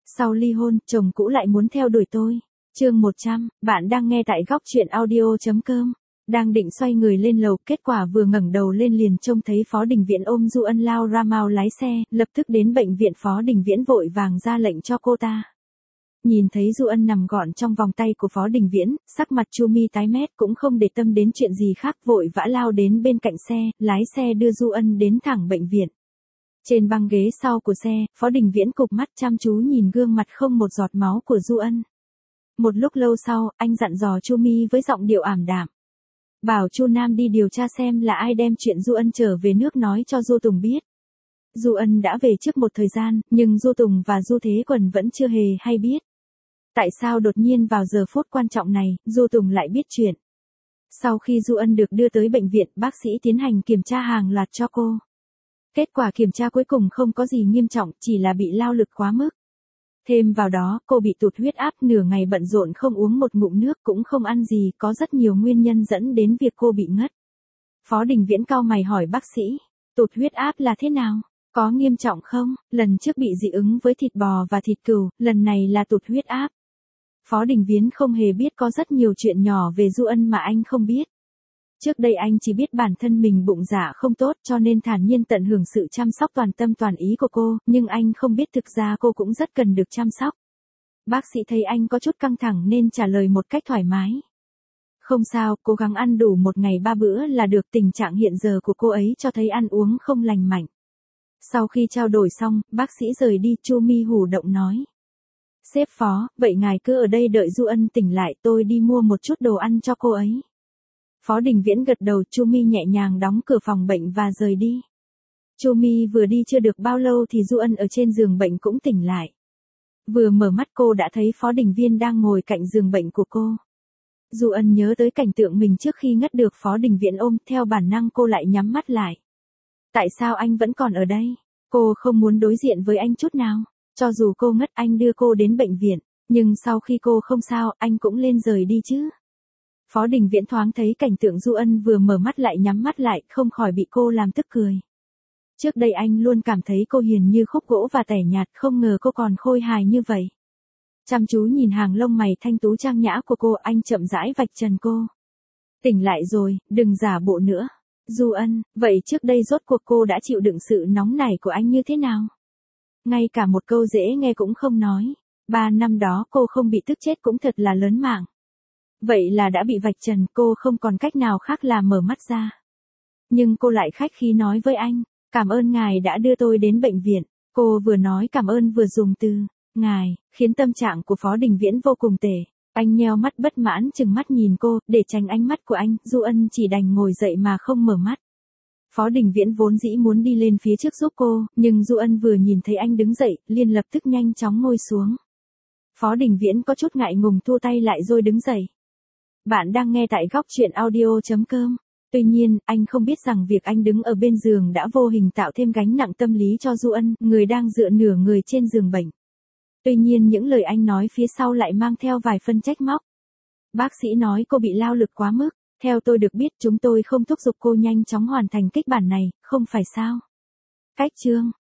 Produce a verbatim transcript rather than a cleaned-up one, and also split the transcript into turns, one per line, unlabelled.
Sau ly hôn, chồng cũ lại muốn theo đuổi tôi. Chương một trăm, bạn đang nghe tại góc truyện audio.com. Đang định xoay người lên lầu, kết quả vừa ngẩng đầu lên liền trông thấy Phó Đình Viễn ôm Du Ân lao ra mau lái xe, lập tức đến bệnh viện. Phó Đình Viễn vội vàng ra lệnh cho cô ta. Nhìn thấy Du Ân nằm gọn trong vòng tay của Phó Đình Viễn, sắc mặt Chu Mi tái mét cũng không để tâm đến chuyện gì khác, vội vã lao đến bên cạnh xe, lái xe đưa Du Ân đến thẳng bệnh viện. Trên băng ghế sau của xe, Phó Đình Viễn cụp mắt chăm chú nhìn gương mặt không một giọt máu của Du Ân. Một lúc lâu sau, anh dặn dò Chu Mi với giọng điệu ảm đạm. Bảo Chu Nam đi điều tra xem là ai đem chuyện Du Ân trở về nước nói cho Du Tùng biết. Du Ân đã về trước một thời gian, nhưng Du Tùng và Du Thế Quần vẫn chưa hề hay biết. Tại sao đột nhiên vào giờ phút quan trọng này, Du Tùng lại biết chuyện? Sau khi Du Ân được đưa tới bệnh viện, bác sĩ tiến hành kiểm tra hàng loạt cho cô. Kết quả kiểm tra cuối cùng không có gì nghiêm trọng, chỉ là bị lao lực quá mức. Thêm vào đó, cô bị tụt huyết áp, nửa ngày bận rộn không uống một ngụm nước cũng không ăn gì, có rất nhiều nguyên nhân dẫn đến việc cô bị ngất. Phó Đình Viễn cau mày hỏi bác sĩ, tụt huyết áp là thế nào? Có nghiêm trọng không? Lần trước bị dị ứng với thịt bò và thịt cừu, lần này là tụt huyết áp. Phó Đình Viễn không hề biết có rất nhiều chuyện nhỏ về Du Ân mà anh không biết. Trước đây anh chỉ biết bản thân mình bụng dạ không tốt cho nên thản nhiên tận hưởng sự chăm sóc toàn tâm toàn ý của cô, nhưng anh không biết thực ra cô cũng rất cần được chăm sóc. Bác sĩ thấy anh có chút căng thẳng nên trả lời một cách thoải mái. Không sao, cố gắng ăn đủ một ngày ba bữa là được. Tình trạng hiện giờ của cô ấy cho thấy ăn uống không lành mạnh. Sau khi trao đổi xong, bác sĩ rời đi. Chu Mi hù động nói. Sếp Phó, vậy ngài cứ ở đây đợi Du Ân tỉnh lại, tôi đi mua một chút đồ ăn cho cô ấy. Phó Đình Viễn gật đầu. Chu Mi nhẹ nhàng đóng cửa phòng bệnh và rời đi. Chu Mi vừa đi chưa được bao lâu thì Du Ân ở trên giường bệnh cũng tỉnh lại. Vừa mở mắt cô đã thấy Phó Đình Viễn đang ngồi cạnh giường bệnh của cô. Du Ân nhớ tới cảnh tượng mình trước khi ngất được Phó Đình Viễn ôm, theo bản năng cô lại nhắm mắt lại. Tại sao anh vẫn còn ở đây? Cô không muốn đối diện với anh chút nào. Cho dù cô ngất anh đưa cô đến bệnh viện, nhưng sau khi cô không sao, anh cũng lên rời đi chứ. Phó Đình Viễn thoáng thấy cảnh tượng Du Ân vừa mở mắt lại nhắm mắt lại, không khỏi bị cô làm tức cười. Trước đây anh luôn cảm thấy cô hiền như khúc gỗ và tẻ nhạt, không ngờ cô còn khôi hài như vậy. Chăm chú nhìn hàng lông mày thanh tú trang nhã của cô, anh chậm rãi vạch trần cô. Tỉnh lại rồi, đừng giả bộ nữa. Du Ân, vậy trước đây rốt cuộc cô đã chịu đựng sự nóng nảy của anh như thế nào? Ngay cả một câu dễ nghe cũng không nói. Ba năm đó cô không bị tức chết cũng thật là lớn mạng. Vậy là đã bị vạch trần, cô không còn cách nào khác là mở mắt ra. Nhưng cô lại khách khí nói với anh, cảm ơn ngài đã đưa tôi đến bệnh viện. Cô vừa nói cảm ơn vừa dùng từ ngài, khiến tâm trạng của Phó Đình Viễn vô cùng tệ. Anh nheo mắt bất mãn chừng mắt nhìn cô, để tránh ánh mắt của anh, Du Ân chỉ đành ngồi dậy mà không mở mắt. Phó Đình Viễn vốn dĩ muốn đi lên phía trước giúp cô, nhưng Du Ân vừa nhìn thấy anh đứng dậy, liền lập tức nhanh chóng ngồi xuống. Phó Đình Viễn có chút ngại ngùng thua tay lại rồi đứng dậy. Bạn đang nghe tại góc truyện audio.com. Tuy nhiên, anh không biết rằng việc anh đứng ở bên giường đã vô hình tạo thêm gánh nặng tâm lý cho Du Ân, người đang dựa nửa người trên giường bệnh. Tuy nhiên những lời anh nói phía sau lại mang theo vài phân trách móc. Bác sĩ nói cô bị lao lực quá mức. Theo tôi được biết chúng tôi không thúc giục cô nhanh chóng hoàn thành kịch bản này, không phải sao? Cách chương.